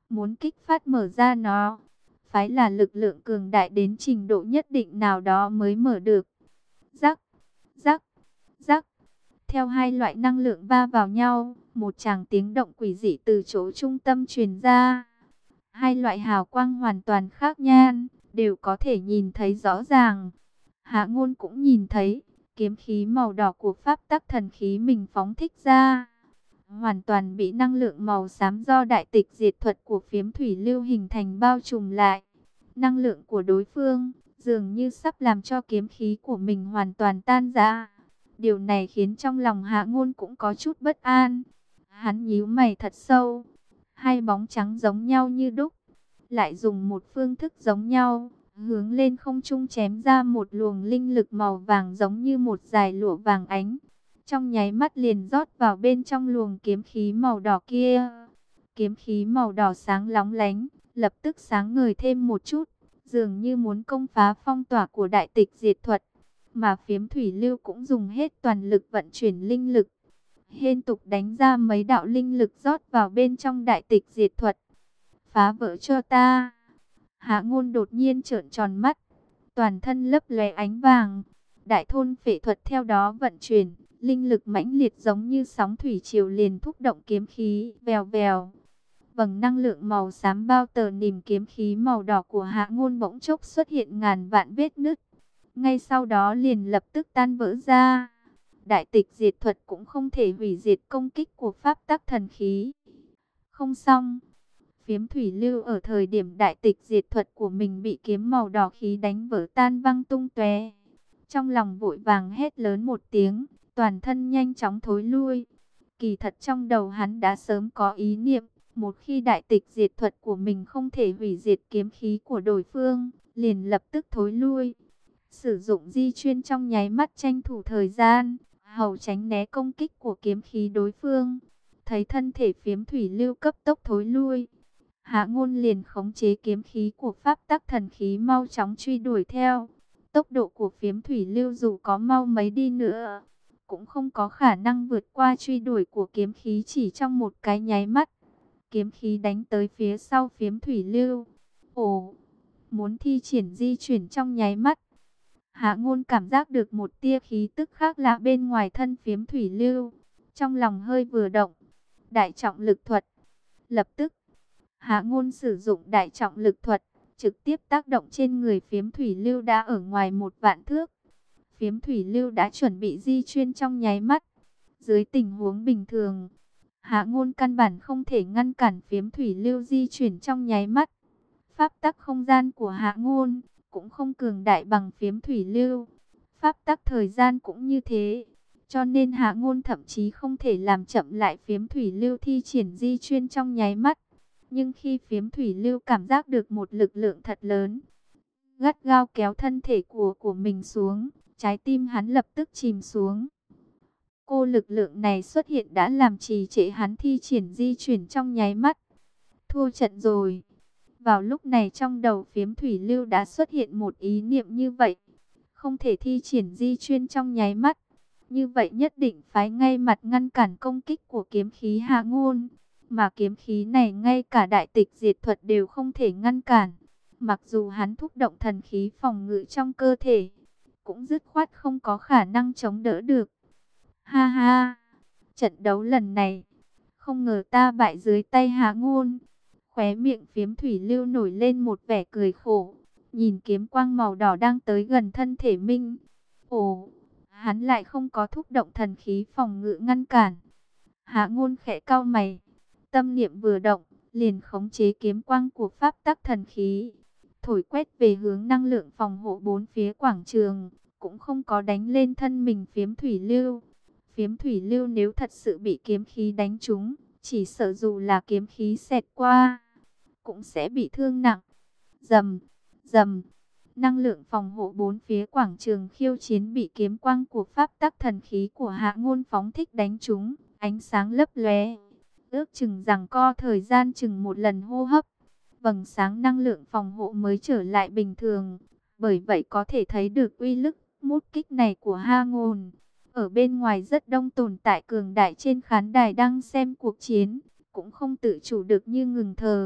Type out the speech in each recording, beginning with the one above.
muốn kích phát mở ra nó, phải là lực lượng cường đại đến trình độ nhất định nào đó mới mở được. Rắc, rắc, rắc. Theo hai loại năng lượng va vào nhau, một tràng tiếng động quỷ dị từ chỗ trung tâm truyền ra. Hai loại hào quang hoàn toàn khác nhan, đều có thể nhìn thấy rõ ràng. Hạ Ngôn cũng nhìn thấy, kiếm khí màu đỏ của pháp tắc thần khí mình phóng thích ra, hoàn toàn bị năng lượng màu xám do đại tịch diệt thuật của phiếm thủy lưu hình thành bao trùm lại. Năng lượng của đối phương dường như sắp làm cho kiếm khí của mình hoàn toàn tan rã. Điều này khiến trong lòng Hạ Ngôn cũng có chút bất an. Hắn nhíu mày thật sâu. Hai bóng trắng giống nhau như đúc, lại dùng một phương thức giống nhau, hướng lên không trung chém ra một luồng linh lực màu vàng giống như một dải lụa vàng ánh. Trong nháy mắt liền rót vào bên trong luồng kiếm khí màu đỏ kia. Kiếm khí màu đỏ sáng lóng lánh, lập tức sáng ngời thêm một chút, dường như muốn công phá phong tỏa của đại tịch diệt thuật. Mà phiếm thủy lưu cũng dùng hết toàn lực vận chuyển linh lực, liên tục đánh ra mấy đạo linh lực rót vào bên trong đại tịch diệt thuật. Phá vỡ cho ta. Hạ Ngôn đột nhiên trợn tròn mắt, toàn thân lấp lóe ánh vàng. Đại thôn phệ thuật theo đó vận chuyển, linh lực mãnh liệt giống như sóng thủy triều liền thúc động kiếm khí, vèo vèo. Vầng năng lượng màu xám bao tờ nìm kiếm khí màu đỏ của Hạ Ngôn bỗng chốc xuất hiện ngàn vạn vết nứt. Ngay sau đó liền lập tức tan vỡ ra. Đại tịch diệt thuật cũng không thể hủy diệt công kích của pháp tắc thần khí. Không xong. Phiếm thủy lưu ở thời điểm đại tịch diệt thuật của mình bị kiếm màu đỏ khí đánh vỡ tan văng tung tóe. Trong lòng vội vàng hét lớn một tiếng, toàn thân nhanh chóng thối lui. Kỳ thật trong đầu hắn đã sớm có ý niệm, một khi đại tịch diệt thuật của mình không thể hủy diệt kiếm khí của đối phương, liền lập tức thối lui. Sử dụng di chuyên trong nháy mắt tranh thủ thời gian, hầu tránh né công kích của kiếm khí đối phương. Thấy thân thể phiếm thủy lưu cấp tốc thối lui, Hạ Ngôn liền khống chế kiếm khí của pháp tắc thần khí mau chóng truy đuổi theo. Tốc độ của phiếm thủy lưu dù có mau mấy đi nữa, cũng không có khả năng vượt qua truy đuổi của kiếm khí chỉ trong một cái nháy mắt. Kiếm khí đánh tới phía sau phiếm thủy lưu. Ồ, muốn thi triển di chuyển trong nháy mắt. Hạ Ngôn cảm giác được một tia khí tức khác lạ bên ngoài thân phiếm thủy lưu. Trong lòng hơi vừa động. Đại trọng lực thuật. Lập tức, Hạ Ngôn sử dụng đại trọng lực thuật, trực tiếp tác động trên người phiếm thủy lưu đã ở ngoài 1 vạn thước. Phiếm thủy lưu đã chuẩn bị di chuyên trong nháy mắt. Dưới tình huống bình thường, Hạ Ngôn căn bản không thể ngăn cản phiếm thủy lưu di chuyển trong nháy mắt. Pháp tắc không gian của Hạ Ngôn cũng không cường đại bằng phiếm thủy lưu. Pháp tắc thời gian cũng như thế. Cho nên Hạ Ngôn thậm chí không thể làm chậm lại phiếm thủy lưu thi triển di chuyên trong nháy mắt. Nhưng khi phiếm thủy lưu cảm giác được một lực lượng thật lớn, gắt gao kéo thân thể của mình xuống, trái tim hắn lập tức chìm xuống. Cô lực lượng này xuất hiện đã làm trì trệ hắn thi triển di chuyển trong nháy mắt. Thua trận rồi. Vào lúc này trong đầu phiếm thủy lưu đã xuất hiện một ý niệm như vậy. Không thể thi triển di chuyên trong nháy mắt. Như vậy nhất định phải ngay mặt ngăn cản công kích của kiếm khí Hạ Ngôn. Mà kiếm khí này ngay cả đại tịch diệt thuật đều không thể ngăn cản. Mặc dù hắn thúc động thần khí phòng ngự trong cơ thể, cũng dứt khoát không có khả năng chống đỡ được. Ha ha, trận đấu lần này, không ngờ ta bại dưới tay Hạ Ngôn. Khóe miệng phiếm thủy lưu nổi lên một vẻ cười khổ, nhìn kiếm quang màu đỏ đang tới gần thân thể mình. Ồ, hắn lại không có thúc động thần khí phòng ngự ngăn cản. Hạ Ngôn khẽ cau mày, tâm niệm vừa động, liền khống chế kiếm quang của pháp tắc thần khí, thổi quét về hướng năng lượng phòng hộ bốn phía quảng trường, cũng không có đánh lên thân mình phiếm thủy lưu. Phiếm thủy lưu nếu thật sự bị kiếm khí đánh trúng, chỉ sợ dù là kiếm khí xẹt qua, cũng sẽ bị thương nặng. Rầm, rầm, năng lượng phòng hộ bốn phía quảng trường khiêu chiến bị kiếm quang của pháp tắc thần khí của Hạ Ngôn phóng thích đánh trúng, ánh sáng lấp lóe. Ước chừng giằng co thời gian chừng một lần hô hấp, vầng sáng năng lượng phòng hộ mới trở lại bình thường. Bởi vậy có thể thấy được uy lực mút kích này của Hạ Ngôn. Ở bên ngoài rất đông tồn tại cường đại trên khán đài đang xem cuộc chiến, cũng không tự chủ được như ngừng thở.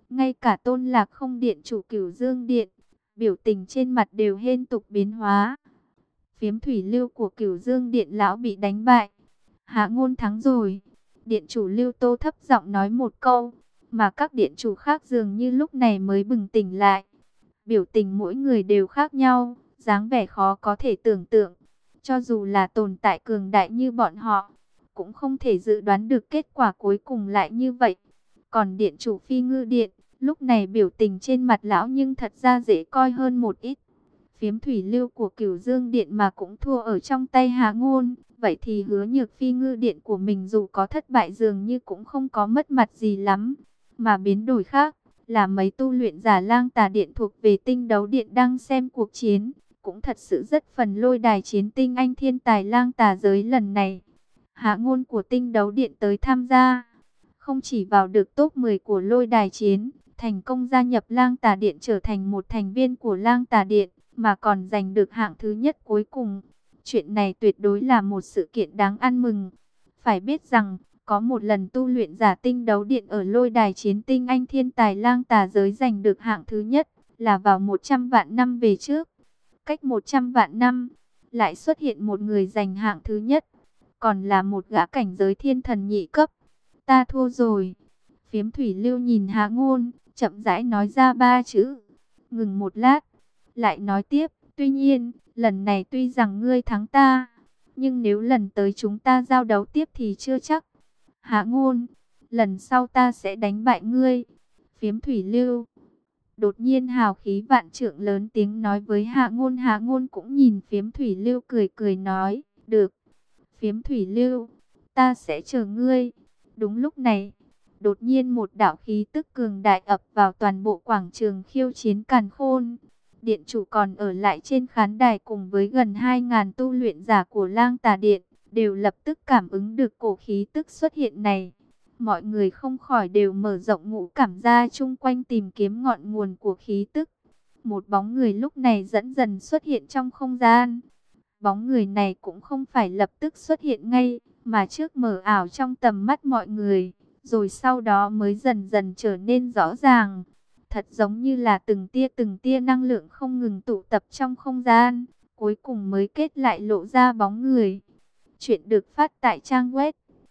Ngay cả Tôn Lạc Không điện chủ Cửu Dương Điện, biểu tình trên mặt đều liên tục biến hóa. Phiếm thủy lưu của Cửu Dương Điện lão bị đánh bại. Hạ Ngôn thắng rồi. Điện chủ Lưu Tô thấp giọng nói một câu, mà các điện chủ khác dường như lúc này mới bừng tỉnh lại. Biểu tình mỗi người đều khác nhau, dáng vẻ khó có thể tưởng tượng. Cho dù là tồn tại cường đại như bọn họ, cũng không thể dự đoán được kết quả cuối cùng lại như vậy. Còn điện chủ Phi Ngư Điện, lúc này biểu tình trên mặt lão nhưng thật ra dễ coi hơn một ít. Phiếm thủy lưu của Cửu Dương Điện mà cũng thua ở trong tay Hạ Ngôn, vậy thì Hứa Nhược Phi Ngư Điện của mình dù có thất bại dường như cũng không có mất mặt gì lắm. Mà biến đổi khác là mấy tu luyện giả Lang Tà Điện thuộc về Tinh Đấu Điện đang xem cuộc chiến, cũng thật sự rất phần lôi đài chiến tinh anh thiên tài Lang Tà giới lần này. Hạ Ngôn của Tinh Đấu Điện tới tham gia, không chỉ vào được top 10 của lôi đài chiến, thành công gia nhập Lang Tà Điện trở thành một thành viên của Lang Tà Điện, mà còn giành được hạng thứ nhất cuối cùng. Chuyện này tuyệt đối là một sự kiện đáng ăn mừng. Phải biết rằng, có một lần tu luyện giả Tinh Đấu Điện ở lôi đài chiến tinh anh thiên tài Lang Tà giới giành được hạng thứ nhất, là vào 100 vạn năm về trước. Cách 100 vạn năm, lại xuất hiện một người giành hạng thứ nhất, còn là một gã cảnh giới thiên thần nhị cấp. Ta thua rồi. Phiếm thủy lưu nhìn Hạ Ngôn, chậm rãi nói ra ba chữ. Ngừng một lát, lại nói tiếp, tuy nhiên, lần này tuy rằng ngươi thắng ta, nhưng nếu lần tới chúng ta giao đấu tiếp thì chưa chắc. Hạ Ngôn, lần sau ta sẽ đánh bại ngươi. Phiếm thủy lưu đột nhiên hào khí vạn trượng lớn tiếng nói với Hạ Ngôn. Hạ Ngôn cũng nhìn Phiếm thủy lưu cười cười nói, được. Phiếm thủy lưu, ta sẽ chờ ngươi. Đúng lúc này, đột nhiên một đạo khí tức cường đại ập vào toàn bộ quảng trường khiêu chiến Càn Khôn. Điện chủ còn ở lại trên khán đài cùng với gần 2.000 tu luyện giả của Lang Tà Điện, đều lập tức cảm ứng được cổ khí tức xuất hiện này. Mọi người không khỏi đều mở rộng ngũ cảm ra chung quanh tìm kiếm ngọn nguồn của khí tức. Một bóng người lúc này dẫn dần xuất hiện trong không gian. Bóng người này cũng không phải lập tức xuất hiện ngay, mà trước mờ ảo trong tầm mắt mọi người, rồi sau đó mới dần dần trở nên rõ ràng. Thật giống như là từng tia năng lượng không ngừng tụ tập trong không gian, cuối cùng mới kết lại lộ ra bóng người. Chuyện được phát tại trang web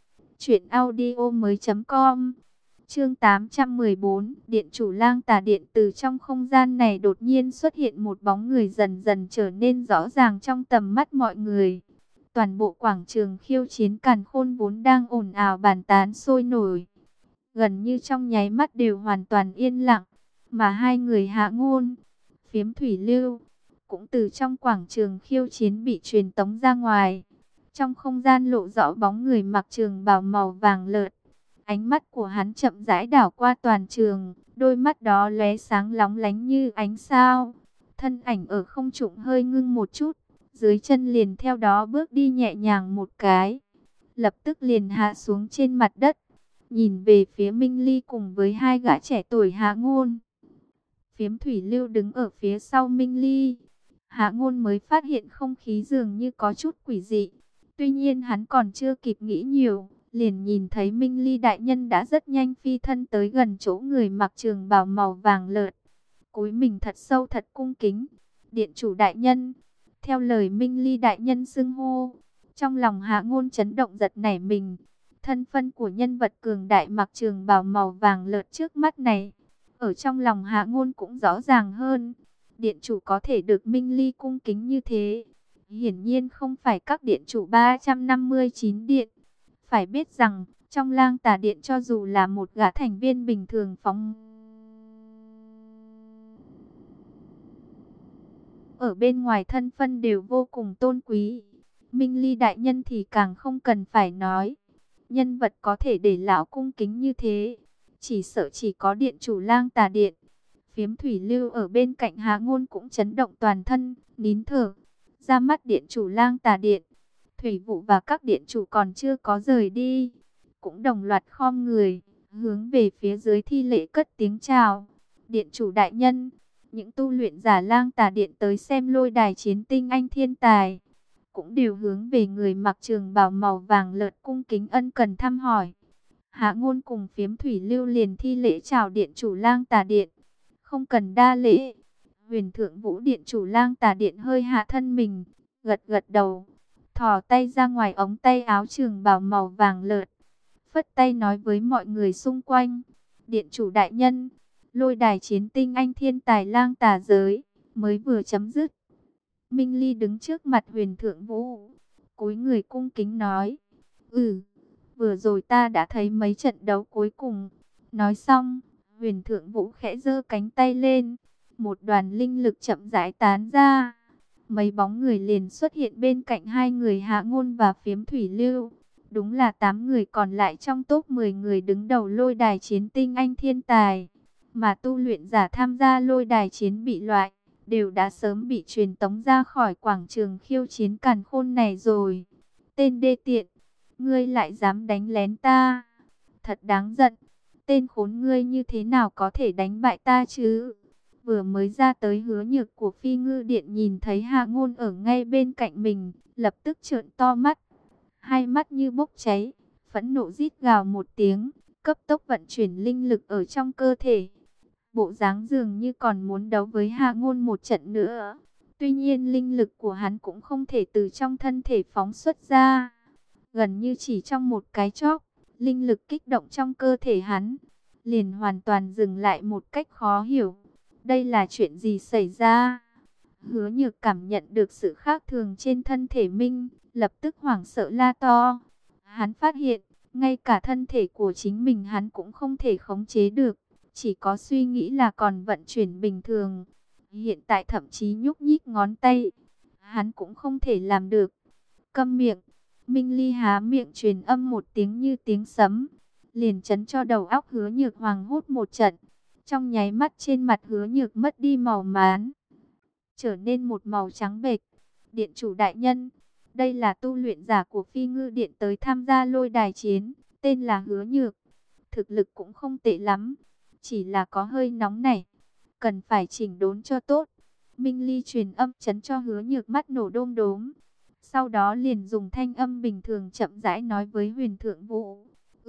truyệnaudiomoi.com. Chương 814, Điện chủ Lang Tà Điện. Từ trong không gian này đột nhiên xuất hiện một bóng người dần dần trở nên rõ ràng trong tầm mắt mọi người. Toàn bộ quảng trường khiêu chiến Càn Khôn vốn đang ồn ào bàn tán sôi nổi, gần như trong nháy mắt đều hoàn toàn yên lặng, mà hai người Hạ Ngôn, Phiếm thủy lưu cũng từ trong quảng trường khiêu chiến bị truyền tống ra ngoài. Trong không gian lộ rõ bóng người mặc trường bào màu vàng lợt. Ánh mắt của hắn chậm rãi đảo qua toàn trường, đôi mắt đó lóe sáng lóng lánh như ánh sao. Thân ảnh ở không trung hơi ngưng một chút, dưới chân liền theo đó bước đi nhẹ nhàng một cái, lập tức liền hạ xuống trên mặt đất, nhìn về phía Minh Ly cùng với hai gã trẻ tuổi Hạ Ngôn. Phiếm thủy lưu đứng ở phía sau Minh Ly. Hạ Ngôn mới phát hiện không khí dường như có chút quỷ dị. Tuy nhiên hắn còn chưa kịp nghĩ nhiều, liền nhìn thấy Minh Ly đại nhân đã rất nhanh phi thân tới gần chỗ người mặc trường bào màu vàng lợt. Cúi mình thật sâu thật cung kính. Điện chủ đại nhân. Theo lời Minh Ly đại nhân xưng hô, trong lòng Hạ Ngôn chấn động giật nảy mình. Thân phận của nhân vật cường đại mặc trường bào màu vàng lợt trước mắt này, ở trong lòng Hạ Ngôn cũng rõ ràng hơn. Điện chủ có thể được Minh Ly cung kính như thế, hiển nhiên không phải các điện chủ 359 điện. Phải biết rằng, trong Lang Tà Điện cho dù là một gã thành viên bình thường phóng ở bên ngoài thân phận đều vô cùng tôn quý. Minh Ly đại nhân thì càng không cần phải nói. Nhân vật có thể để lão cung kính như thế, chỉ sợ chỉ có điện chủ Lang Tà Điện. Phiếm thủy lưu ở bên cạnh Hạ Ngôn cũng chấn động toàn thân, nín thở. Ra mắt điện chủ Lang Tà Điện, Thủy Vụ và các điện chủ còn chưa có rời đi, cũng đồng loạt khom người, hướng về phía dưới thi lễ cất tiếng chào. Điện chủ đại nhân, những tu luyện giả Lang Tà Điện tới xem lôi đài chiến tinh anh thiên tài, cũng đều hướng về người mặc trường bào màu vàng lợt cung kính ân cần thăm hỏi. Hạ Ngôn cùng Phiếm Thủy Lưu liền thi lễ chào điện chủ Lang Tà Điện. Không cần đa lễ. Huyền Thượng Vũ điện chủ Lang Tà Điện hơi hạ thân mình, gật gật đầu, thò tay ra ngoài ống tay áo trường bào màu vàng lợt, phất tay nói với mọi người xung quanh: Điện chủ đại nhân, lôi đài chiến tinh anh thiên tài Lang Tà giới mới vừa chấm dứt. Minh Ly đứng trước mặt Huyền Thượng Vũ, cúi người cung kính nói: vừa rồi ta đã thấy mấy trận đấu cuối cùng. Nói xong, Huyền Thượng Vũ khẽ giơ cánh tay lên, một đoàn linh lực chậm rãi tán ra. Mấy bóng người liền xuất hiện bên cạnh hai người Hạ Ngôn và Phiếm Thủy Lưu. Đúng là 8 người còn lại trong top 10 người đứng đầu lôi đài chiến tinh anh thiên tài. Mà tu luyện giả tham gia lôi đài chiến bị loại, đều đã sớm bị truyền tống ra khỏi quảng trường khiêu chiến càn khôn này rồi. Tên đê tiện, ngươi lại dám đánh lén ta, thật đáng giận. Tên khốn ngươi như thế nào có thể đánh bại ta chứ? Vừa mới ra tới Hứa Nhược của Phi Ngư Điện nhìn thấy Hạ Ngôn ở ngay bên cạnh mình, lập tức trợn to mắt, hai mắt như bốc cháy, phẫn nộ rít gào một tiếng, cấp tốc vận chuyển linh lực ở trong cơ thể. Bộ dáng dường như còn muốn đấu với Hạ Ngôn một trận nữa. Tuy nhiên linh lực của hắn cũng không thể từ trong thân thể phóng xuất ra. Gần như chỉ trong một cái chốc, linh lực kích động trong cơ thể hắn liền hoàn toàn dừng lại một cách khó hiểu. Đây là chuyện gì xảy ra? Hứa Nhược cảm nhận được sự khác thường trên thân thể mình, lập tức hoảng sợ la to. Hắn phát hiện, ngay cả thân thể của chính mình hắn cũng không thể khống chế được, chỉ có suy nghĩ là còn vận chuyển bình thường. Hiện tại thậm chí nhúc nhích ngón tay, hắn cũng không thể làm được. Câm miệng! Minh Ly há miệng truyền âm một tiếng như tiếng sấm, liền chấn cho đầu óc Hứa Nhược hoảng hốt một trận. Trong nháy mắt trên mặt Hứa Nhược mất đi màu mán, trở nên một màu trắng bệch. Điện chủ đại nhân, đây là tu luyện giả của Phi Ngư Điện tới tham gia lôi đài chiến, tên là Hứa Nhược. Thực lực cũng không tệ lắm, chỉ là có hơi nóng nảy, cần phải chỉnh đốn cho tốt. Minh Ly truyền âm chấn cho Hứa Nhược mắt nổ đom đóm. Sau đó liền dùng thanh âm bình thường chậm rãi nói với Huyền Thượng Vũ.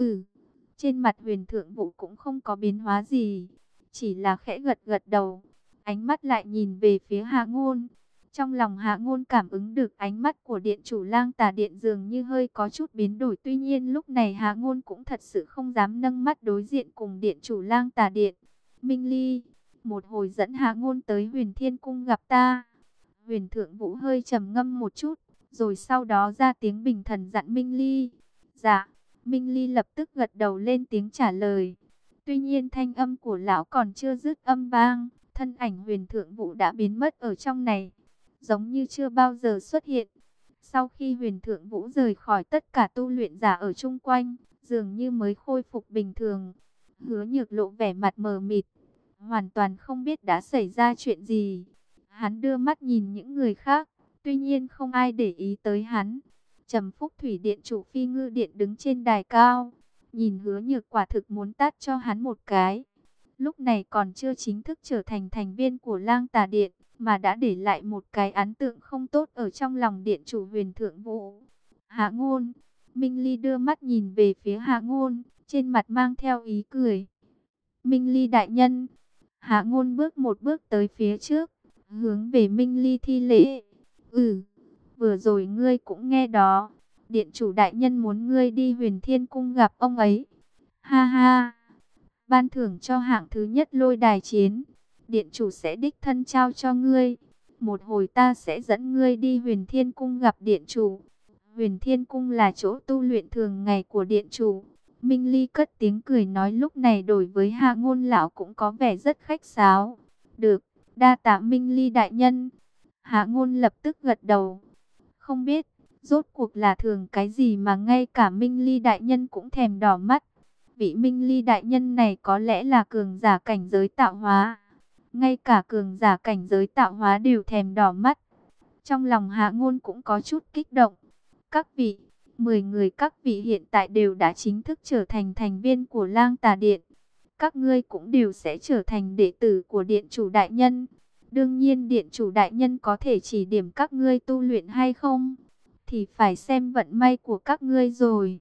Trên mặt Huyền Thượng Vũ cũng không có biến hóa gì, chỉ là khẽ gật gật đầu. Ánh mắt lại nhìn về phía Hạ Ngôn. Trong lòng Hạ Ngôn cảm ứng được ánh mắt của điện chủ Lang Tà Điện dường như hơi có chút biến đổi. Tuy nhiên lúc này Hạ Ngôn cũng thật sự không dám nâng mắt đối diện cùng điện chủ Lang Tà Điện. Minh Ly, một hồi dẫn Hạ Ngôn tới Huyền Thiên Cung gặp ta. Huyền Thượng Vũ hơi trầm ngâm một chút, rồi sau đó ra tiếng bình thần dặn Minh Ly. Dạ. Minh Ly lập tức gật đầu lên tiếng trả lời. Tuy nhiên thanh âm của lão còn chưa dứt âm vang, thân ảnh Huyền Thượng Vũ đã biến mất ở trong này, giống như chưa bao giờ xuất hiện. Sau khi Huyền Thượng Vũ rời khỏi, tất cả tu luyện giả ở chung quanh dường như mới khôi phục bình thường. Hứa Nhược lộ vẻ mặt mờ mịt, hoàn toàn không biết đã xảy ra chuyện gì. Hắn đưa mắt nhìn những người khác, tuy nhiên không ai để ý tới hắn. Trầm Phúc Thủy Điện chủ Phi Ngư Điện đứng trên đài cao, nhìn Hứa Nhược quả thực muốn tát cho hắn một cái. Lúc này còn chưa chính thức trở thành thành viên của Lang Tà Điện, mà đã để lại một cái ấn tượng không tốt ở trong lòng điện chủ Huyền Thượng Vũ. Hạ Ngôn, Minh Ly đưa mắt nhìn về phía Hạ Ngôn, trên mặt mang theo ý cười. Minh Ly đại nhân. Hạ Ngôn bước một bước tới phía trước, hướng về Minh Ly thi lễ. Vừa rồi ngươi cũng nghe đó, điện chủ đại nhân muốn ngươi đi Huyền Thiên Cung gặp ông ấy. Ha ha, ban thưởng cho hạng thứ nhất lôi đài chiến, điện chủ sẽ đích thân trao cho ngươi. Một hồi ta sẽ dẫn ngươi đi Huyền Thiên Cung gặp điện chủ. Huyền Thiên Cung là chỗ tu luyện thường ngày của điện chủ. Minh Ly cất tiếng cười nói, lúc này đối với Hạ Ngôn lão cũng có vẻ rất khách sáo. Được, đa tạ Minh Ly đại nhân. Hạ Ngôn lập tức gật đầu. Không biết, rốt cuộc là thường cái gì mà ngay cả Minh Ly đại nhân cũng thèm đỏ mắt. Vị Minh Ly đại nhân này có lẽ là cường giả cảnh giới tạo hóa. Ngay cả cường giả cảnh giới tạo hóa đều thèm đỏ mắt. Trong lòng Hạ Ngôn cũng có chút kích động. Các vị, 10 người các vị hiện tại đều đã chính thức trở thành thành viên của Lang Tà Điện. Các ngươi cũng đều sẽ trở thành đệ tử của điện chủ đại nhân. Đương nhiên điện chủ đại nhân có thể chỉ điểm các ngươi tu luyện hay không, thì phải xem vận may của các ngươi rồi.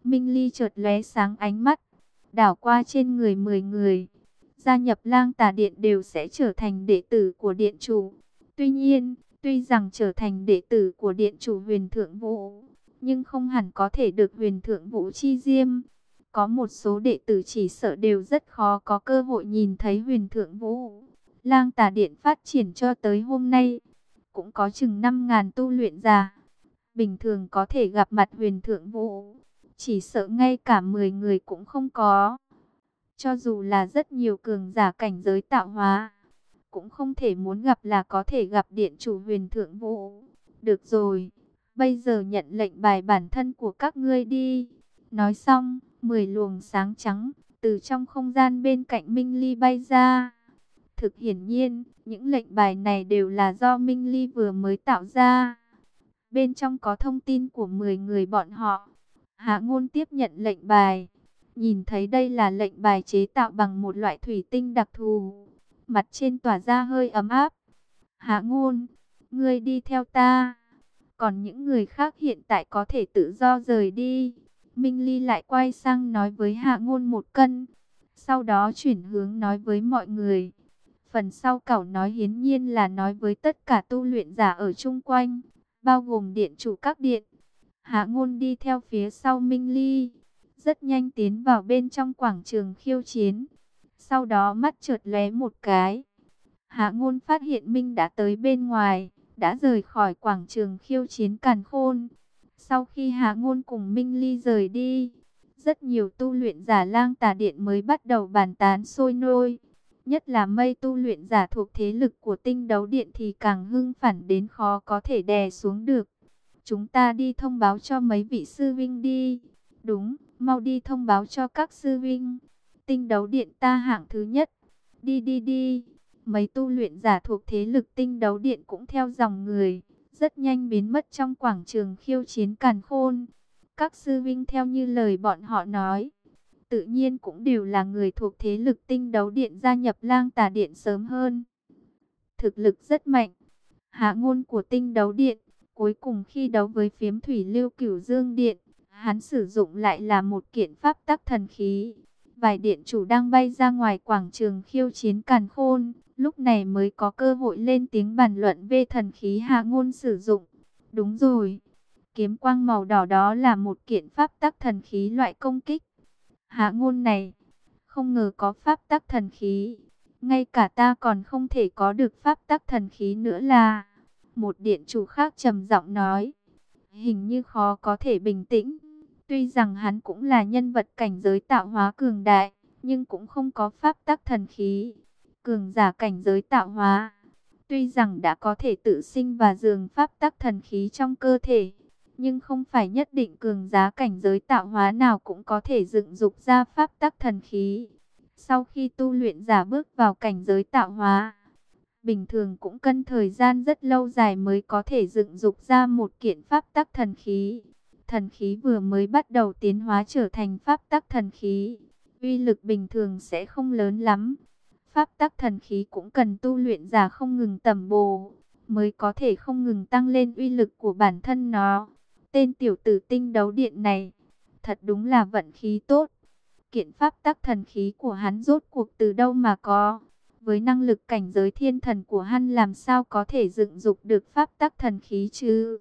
Minh Ly chợt lóe sáng ánh mắt, đảo qua trên người 10 người. Gia nhập Lang Tà Điện đều sẽ trở thành đệ tử của điện chủ. Tuy nhiên, tuy rằng trở thành đệ tử của điện chủ Huyền Thượng Vũ, nhưng không hẳn có thể được Huyền Thượng Vũ chi diêm. Có một số đệ tử chỉ sợ đều rất khó có cơ hội nhìn thấy Huyền Thượng Vũ. Lang Tà Điện phát triển cho tới hôm nay, cũng có chừng 5.000 tu luyện giả. Bình thường có thể gặp mặt Huyền Thượng Vũ, chỉ sợ ngay cả 10 người cũng không có. Cho dù là rất nhiều cường giả cảnh giới tạo hóa, cũng không thể muốn gặp là có thể gặp điện chủ Huyền Thượng Vũ. Được rồi, bây giờ nhận lệnh bài bản thân của các ngươi đi. Nói xong, 10 luồng sáng trắng từ trong không gian bên cạnh Minh Ly bay ra. Thực hiển nhiên, những lệnh bài này đều là do Minh Ly vừa mới tạo ra. Bên trong có thông tin của 10 người bọn họ. Hạ Ngôn tiếp nhận lệnh bài. Nhìn thấy đây là lệnh bài chế tạo bằng một loại thủy tinh đặc thù. Mặt trên tỏa ra hơi ấm áp. Hạ Ngôn, ngươi đi theo ta. Còn những người khác hiện tại có thể tự do rời đi. Minh Ly lại quay sang nói với Hạ Ngôn một cân. Sau đó chuyển hướng nói với mọi người. Phần sau cẩu nói hiển nhiên là nói với tất cả tu luyện giả ở chung quanh, bao gồm điện chủ các điện. Hạ Ngôn đi theo phía sau Minh Ly, rất nhanh tiến vào bên trong quảng trường khiêu chiến. Sau đó mắt chợt lóe một cái, Hạ Ngôn phát hiện Minh đã tới bên ngoài, đã rời khỏi quảng trường khiêu chiến Càn Khôn. Sau khi Hạ Ngôn cùng Minh Ly rời đi, rất nhiều tu luyện giả Lang Tà Điện mới bắt đầu bàn tán sôi nổi. Nhất là mây tu luyện giả thuộc thế lực của Tinh Đấu Điện thì càng hưng phấn đến khó có thể đè xuống được. Chúng ta đi thông báo cho mấy vị sư vinh đi. Đúng, mau đi thông báo cho các sư vinh. Tinh Đấu Điện ta hạng thứ nhất. Đi đi đi. Mấy tu luyện giả thuộc thế lực Tinh Đấu Điện cũng theo dòng người, rất nhanh biến mất trong quảng trường khiêu chiến Càn Khôn. Các sư vinh theo như lời bọn họ nói, tự nhiên cũng đều là người thuộc thế lực Tinh Đấu Điện gia nhập Lang Tà Điện sớm hơn. Thực lực rất mạnh. Hạ Ngôn của Tinh Đấu Điện, cuối cùng khi đấu với phiếm thủy lưu Cửu Dương Điện, hắn sử dụng lại là một kiện pháp tắc thần khí. Vài điện chủ đang bay ra ngoài quảng trường khiêu chiến Càn Khôn, lúc này mới có cơ hội lên tiếng bàn luận về thần khí Hạ Ngôn sử dụng. Đúng rồi, kiếm quang màu đỏ đó là một kiện pháp tắc thần khí loại công kích. Hạ Ngôn này, không ngờ có pháp tắc thần khí. Ngay cả ta còn không thể có được pháp tắc thần khí nữa là. Một điện chủ khác trầm giọng nói. Hình như khó có thể bình tĩnh. Tuy rằng hắn cũng là nhân vật cảnh giới tạo hóa cường đại, nhưng cũng không có pháp tắc thần khí. Cường giả cảnh giới tạo hóa, tuy rằng đã có thể tự sinh và dường pháp tắc thần khí trong cơ thể, nhưng không phải nhất định cường giả cảnh giới tạo hóa nào cũng có thể dựng dục ra pháp tắc thần khí. Sau khi tu luyện giả bước vào cảnh giới tạo hóa, bình thường cũng cần thời gian rất lâu dài mới có thể dựng dục ra một kiện pháp tắc thần khí. Thần khí vừa mới bắt đầu tiến hóa trở thành pháp tắc thần khí, uy lực bình thường sẽ không lớn lắm. Pháp tắc thần khí cũng cần tu luyện giả không ngừng tẩm bổ, mới có thể không ngừng tăng lên uy lực của bản thân nó. Tên tiểu tử Tinh Đấu Điện này, thật đúng là vận khí tốt. Kiện pháp tắc thần khí của hắn rốt cuộc từ đâu mà có? Với năng lực cảnh giới thiên thần của hắn làm sao có thể dựng dục được pháp tắc thần khí chứ?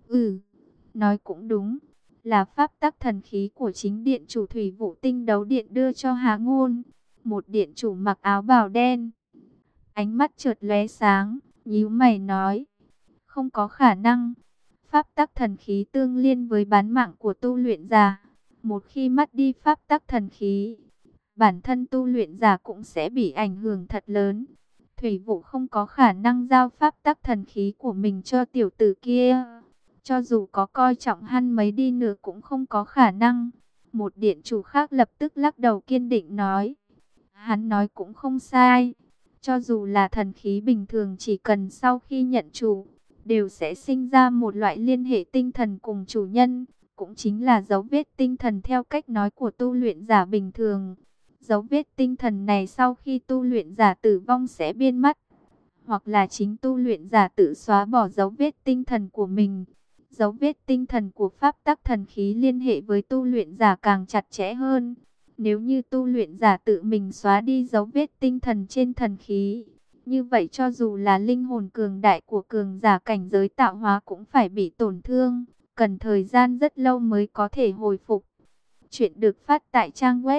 Nói cũng đúng, là pháp tắc thần khí của chính điện chủ Thủy Vũ Tinh Đấu Điện đưa cho Hạ Ngôn. Một điện chủ mặc áo bào đen, ánh mắt chợt lóe sáng, nhíu mày nói, không có khả năng. Pháp tắc thần khí tương liên với bán mạng của tu luyện giả. Một khi mất đi pháp tắc thần khí, bản thân tu luyện giả cũng sẽ bị ảnh hưởng thật lớn. Thủy Vũ không có khả năng giao pháp tắc thần khí của mình cho tiểu tử kia. Cho dù có coi trọng hắn mấy đi nữa cũng không có khả năng. Một điện chủ khác lập tức lắc đầu kiên định nói. Hắn nói cũng không sai. Cho dù là thần khí bình thường chỉ cần sau khi nhận chủ, đều sẽ sinh ra một loại liên hệ tinh thần cùng chủ nhân. Cũng chính là dấu vết tinh thần theo cách nói của tu luyện giả bình thường. Dấu vết tinh thần này sau khi tu luyện giả tử vong sẽ biến mất. Hoặc là chính tu luyện giả tự xóa bỏ dấu vết tinh thần của mình. Dấu vết tinh thần của pháp tắc thần khí liên hệ với tu luyện giả càng chặt chẽ hơn. Nếu như tu luyện giả tự mình xóa đi dấu vết tinh thần trên thần khí, như vậy cho dù là linh hồn cường đại của cường giả cảnh giới tạo hóa cũng phải bị tổn thương, cần thời gian rất lâu mới có thể hồi phục. Chuyện được phát tại trang web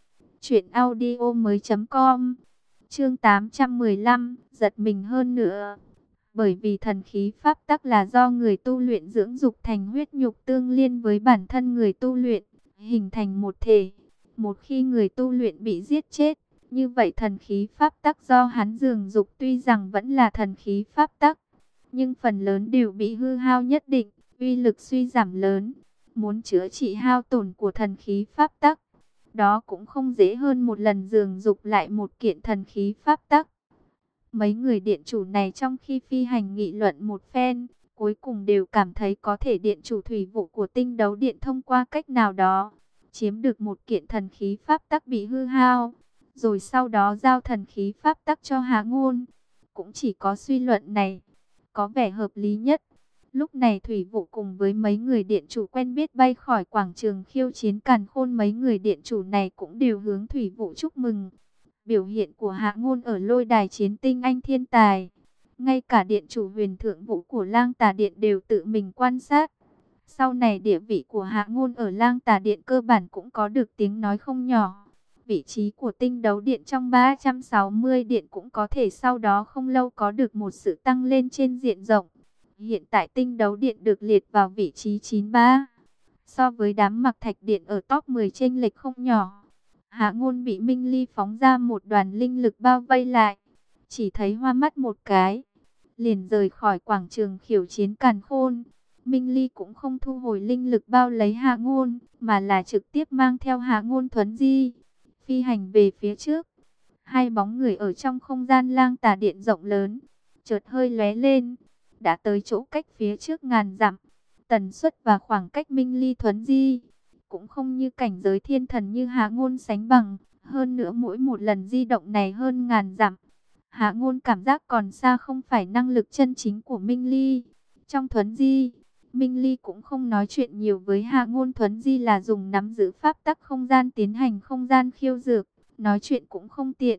truyệnaudiomoi.com. Chương 815, giật mình hơn nữa. Bởi vì thần khí pháp tắc là do người tu luyện dưỡng dục thành huyết nhục tương liên với bản thân người tu luyện, hình thành một thể. Một khi người tu luyện bị giết chết, như vậy thần khí pháp tắc do hắn dưỡng dục tuy rằng vẫn là thần khí pháp tắc, nhưng phần lớn đều bị hư hao nhất định, uy lực suy giảm lớn. Muốn chữa trị hao tổn của thần khí pháp tắc, đó cũng không dễ hơn một lần dưỡng dục lại một kiện thần khí pháp tắc. Mấy người điện chủ này trong khi phi hành nghị luận một phen, cuối cùng đều cảm thấy có thể điện chủ thủy vụ của tinh đấu điện thông qua cách nào đó chiếm được một kiện thần khí pháp tắc bị hư hao, rồi sau đó giao thần khí pháp tắc cho Hạ Ngôn. Cũng chỉ có suy luận này có vẻ hợp lý nhất. Lúc này thủy vụ cùng với mấy người điện chủ quen biết bay khỏi quảng trường khiêu chiến càn khôn, mấy người điện chủ này cũng đều hướng thủy vụ chúc mừng. Biểu hiện của Hạ Ngôn ở lôi đài chiến tinh anh thiên tài, ngay cả điện chủ huyền thượng vũ của Lang Tà Điện đều tự mình quan sát. Sau này địa vị của Hạ Ngôn ở Lang Tà Điện cơ bản cũng có được tiếng nói không nhỏ. Vị trí của tinh đấu điện trong 360 điện cũng có thể sau đó không lâu có được một sự tăng lên trên diện rộng. Hiện tại tinh đấu điện được liệt vào vị trí 93. So với đám Mặc Thạch Điện ở top 10 chênh lệch không nhỏ. Hạ Ngôn bị Minh Ly phóng ra một đoàn linh lực bao vây lại, chỉ thấy hoa mắt một cái, liền rời khỏi quảng trường khiêu chiến càn khôn. Minh Ly cũng không thu hồi linh lực bao lấy Hạ Ngôn, mà là trực tiếp mang theo Hạ Ngôn thuấn di, phi hành về phía trước. Hai bóng người ở trong không gian Lang Tà Điện rộng lớn, chợt hơi lóe lên, đã tới chỗ cách phía trước ngàn dặm. Tần suất và khoảng cách Minh Ly thuấn di cũng không như cảnh giới thiên thần như Hạ Ngôn sánh bằng, hơn nữa mỗi một lần di động này hơn ngàn dặm. Hạ Ngôn cảm giác còn xa không phải năng lực chân chính của Minh Ly. Trong thuấn di, Minh Ly cũng không nói chuyện nhiều với Hạ Ngôn, thuấn di là dùng nắm giữ pháp tắc không gian tiến hành không gian khiêu dược, nói chuyện cũng không tiện.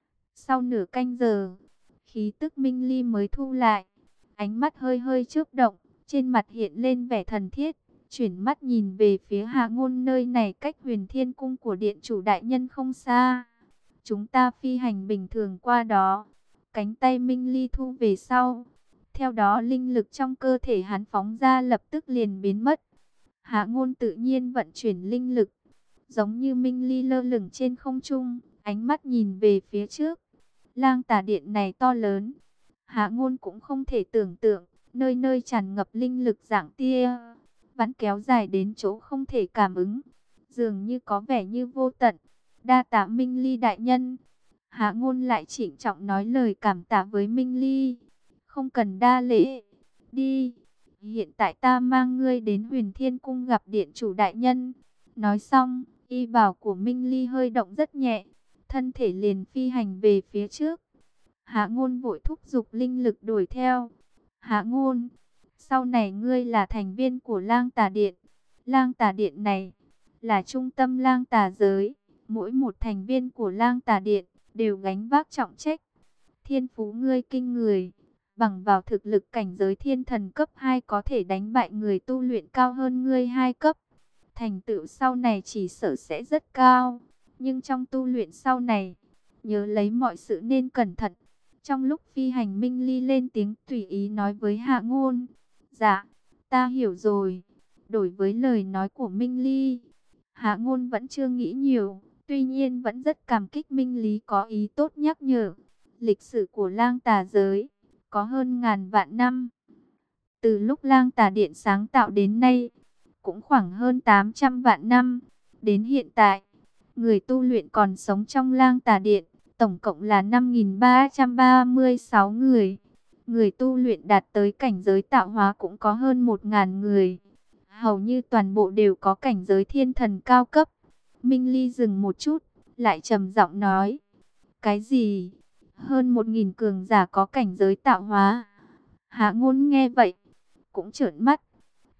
Sau nửa canh giờ, khí tức Minh Ly mới thu lại, ánh mắt hơi hơi chớp động, trên mặt hiện lên vẻ thần thiết, chuyển mắt nhìn về phía Hạ Ngôn, nơi này cách Huyền Thiên Cung của điện chủ đại nhân không xa. Chúng ta phi hành bình thường qua đó. Cánh tay Minh Ly thu về sau. Theo đó linh lực trong cơ thể hắn phóng ra lập tức liền biến mất. Hạ Ngôn tự nhiên vận chuyển linh lực, giống như Minh Ly lơ lửng trên không trung, ánh mắt nhìn về phía trước. Lang Tà Điện này to lớn, Hạ Ngôn cũng không thể tưởng tượng, nơi nơi tràn ngập linh lực dạng tia vẫn kéo dài đến chỗ không thể cảm ứng, dường như có vẻ như vô tận. Đa tạ Minh Ly đại nhân. Hạ Ngôn lại trịnh trọng nói lời cảm tạ với Minh Ly. Không cần đa lễ, đi. Hiện tại ta mang ngươi đến Huyền Thiên Cung gặp điện chủ đại nhân. Nói xong, y bào của Minh Ly hơi động rất nhẹ, thân thể liền phi hành về phía trước. Hạ Ngôn vội thúc giục linh lực đuổi theo. Hạ Ngôn, sau này ngươi là thành viên của Lang Tà Điện. Lang Tà Điện này là trung tâm Lang Tà giới. Mỗi một thành viên của Lang Tà Điện đều gánh vác trọng trách. Thiên phú ngươi kinh người, bằng vào thực lực cảnh giới thiên thần cấp 2 có thể đánh bại người tu luyện cao hơn ngươi 2 cấp. Thành tựu sau này chỉ sợ sẽ rất cao, nhưng trong tu luyện sau này, nhớ lấy mọi sự nên cẩn thận. Trong lúc phi hành, Minh Ly lên tiếng tùy ý nói với Hạ Ngôn. Dạ, ta hiểu rồi. Đổi với lời nói của Minh Ly, Hạ Ngôn vẫn chưa nghĩ nhiều, tuy nhiên vẫn rất cảm kích Minh Ly có ý tốt nhắc nhở. Lịch sử của Lang Tà giới có hơn ngàn vạn năm. Từ lúc Lang Tà Điện sáng tạo đến nay, cũng khoảng hơn 800 vạn năm. Đến hiện tại, người tu luyện còn sống trong Lang Tà Điện tổng cộng là 5.336 người. Người tu luyện đạt tới cảnh giới tạo hóa cũng có hơn 1.000 người. Hầu như toàn bộ đều có cảnh giới thiên thần cao cấp. Minh Ly dừng một chút, lại trầm giọng nói. Cái gì? Hơn 1.000 cường giả có cảnh giới tạo hóa? Hạ Ngôn nghe vậy, cũng trợn mắt.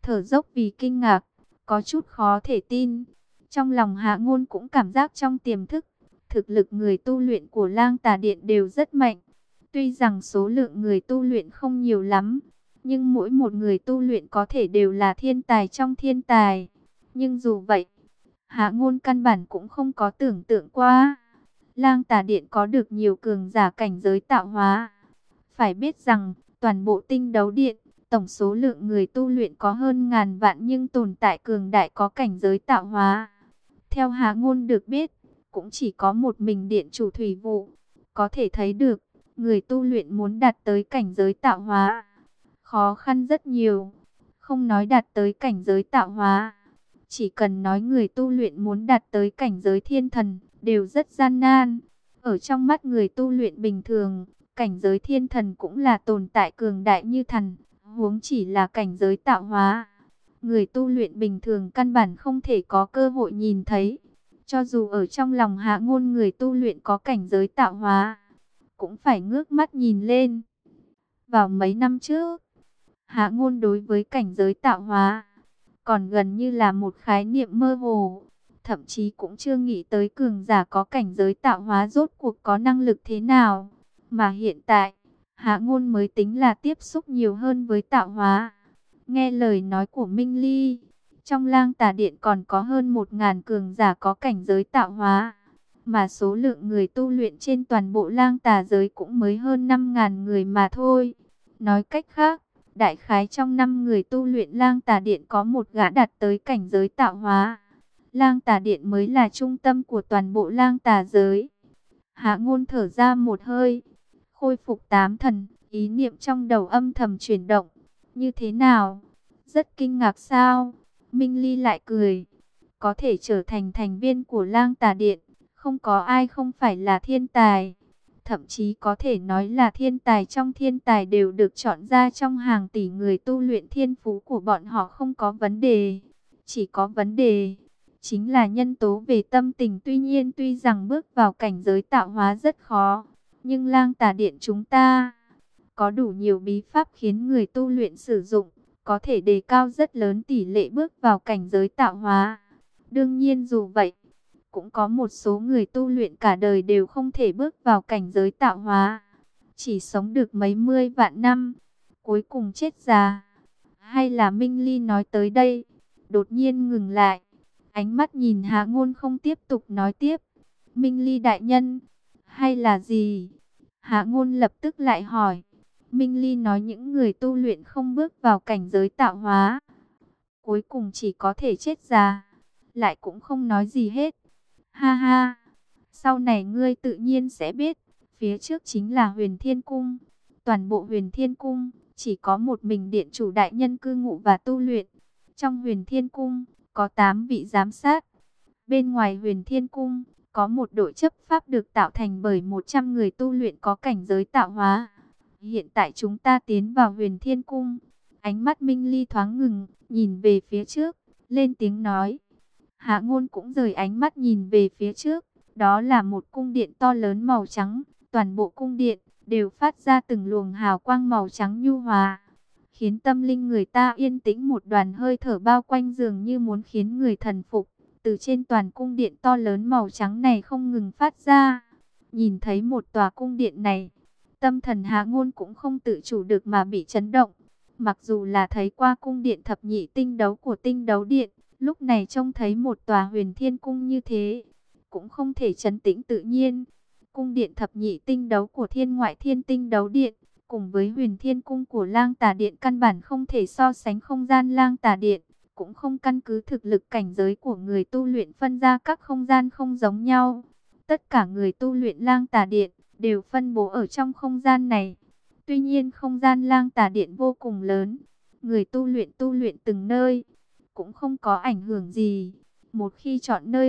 thở dốc vì kinh ngạc, có chút khó thể tin. Trong lòng Hạ Ngôn cũng cảm giác trong tiềm thức, thực lực người tu luyện của Lang Tà Điện đều rất mạnh. Tuy rằng số lượng người tu luyện không nhiều lắm, nhưng mỗi một người tu luyện có thể đều là thiên tài trong thiên tài. Nhưng dù vậy, Hạ Ngôn căn bản cũng không có tưởng tượng qua Lang Tà Điện có được nhiều cường giả cảnh giới tạo hóa. Phải biết rằng, toàn bộ Tinh Đấu Điện, tổng số lượng người tu luyện có hơn ngàn vạn, nhưng tồn tại cường đại có cảnh giới tạo hóa. Theo Hạ Ngôn được biết, cũng chỉ có một mình điện chủ Thủy Vụ. Có thể thấy được, người tu luyện muốn đạt tới cảnh giới tạo hóa, khó khăn rất nhiều. Không nói đạt tới cảnh giới tạo hóa, chỉ cần nói người tu luyện muốn đạt tới cảnh giới thiên thần, đều rất gian nan. Ở trong mắt người tu luyện bình thường, cảnh giới thiên thần cũng là tồn tại cường đại như thần, huống chỉ là cảnh giới tạo hóa. Người tu luyện bình thường căn bản không thể có cơ hội nhìn thấy. Cho dù ở trong lòng Hạ Ngôn người tu luyện có cảnh giới tạo hóa, cũng phải ngước mắt nhìn lên. Vào mấy năm trước, Hạ Ngôn đối với cảnh giới tạo hóa còn gần như là một khái niệm mơ hồ. Thậm chí cũng chưa nghĩ tới cường giả có cảnh giới tạo hóa rốt cuộc có năng lực thế nào. Mà hiện tại, Hạ Ngôn mới tính là tiếp xúc nhiều hơn với tạo hóa. Nghe lời nói của Minh Ly, trong Lang Tà Điện còn có hơn 1000 cường giả có cảnh giới tạo hóa. Mà số lượng người tu luyện trên toàn bộ Lang Tà giới cũng mới hơn 5000 người mà thôi. Nói cách khác, đại khái trong 5 người tu luyện Lang Tà Điện có một gã đạt tới cảnh giới tạo hóa. Lang Tà Điện mới là trung tâm của toàn bộ Lang Tà giới. Hạ Ngôn thở ra một hơi, khôi phục 8 thần, ý niệm trong đầu âm thầm chuyển động. Như thế nào? Rất kinh ngạc sao? Minh Ly lại cười. Có thể trở thành thành viên của Lang Tà Điện, không có ai không phải là thiên tài. Thậm chí có thể nói là thiên tài trong thiên tài đều được chọn ra trong hàng tỷ người tu luyện, thiên phú của bọn họ không có vấn đề. Chỉ có vấn đề chính là nhân tố về tâm tình. Tuy rằng bước vào cảnh giới tạo hóa rất khó, nhưng Lang Tà Điện chúng ta có đủ nhiều bí pháp khiến người tu luyện sử dụng, có thể đề cao rất lớn tỷ lệ bước vào cảnh giới tạo hóa. Đương nhiên dù vậy, cũng có một số người tu luyện cả đời đều không thể bước vào cảnh giới tạo hóa, chỉ sống được mấy mươi vạn năm, cuối cùng chết già. Hay là Minh Ly nói tới đây, đột nhiên ngừng lại, ánh mắt nhìn Hạ Ngôn không tiếp tục nói tiếp. Minh Ly đại nhân, hay là gì? Hạ Ngôn lập tức lại hỏi. Minh Ly nói những người tu luyện không bước vào cảnh giới tạo hóa, cuối cùng chỉ có thể chết già, lại cũng không nói gì hết. Ha ha, sau này ngươi tự nhiên sẽ biết, phía trước chính là Huyền Thiên Cung. Toàn bộ Huyền Thiên Cung, chỉ có một mình điện chủ đại nhân cư ngụ và tu luyện. Trong Huyền Thiên Cung, có 8 vị giám sát. Bên ngoài Huyền Thiên Cung, có một đội chấp pháp được tạo thành bởi 100 người tu luyện có cảnh giới tạo hóa. Hiện tại chúng ta tiến vào Huyền Thiên Cung. Ánh mắt Minh Ly thoáng ngừng, nhìn về phía trước, lên tiếng nói. Hạ Ngôn cũng rời ánh mắt nhìn về phía trước. Đó là một cung điện to lớn màu trắng. Toàn bộ cung điện đều phát ra từng luồng hào quang màu trắng nhu hòa, khiến tâm linh người ta yên tĩnh. Một đoàn hơi thở bao quanh dường như muốn khiến người thần phục. Từ trên toàn cung điện to lớn màu trắng này không ngừng phát ra. Nhìn thấy một tòa cung điện này, tâm thần Hạ Ngôn cũng không tự chủ được mà bị chấn động. Mặc dù là thấy qua cung điện thập nhị tinh đấu của Tinh Đấu Điện, lúc này trông thấy một tòa Huyền Thiên Cung như thế, cũng không thể trấn tĩnh tự nhiên. Cung điện thập nhị tinh đấu của Thiên Ngoại Thiên Tinh Đấu Điện, cùng với Huyền Thiên Cung của Lang Tà Điện căn bản không thể so sánh. Không gian Lang Tà Điện cũng không căn cứ thực lực cảnh giới của người tu luyện phân ra các không gian không giống nhau. Tất cả người tu luyện Lang Tà Điện đều phân bố ở trong không gian này. Tuy nhiên không gian Lang Tà Điện vô cùng lớn, người tu luyện từng nơi cũng không có ảnh hưởng gì. Một khi chọn nơi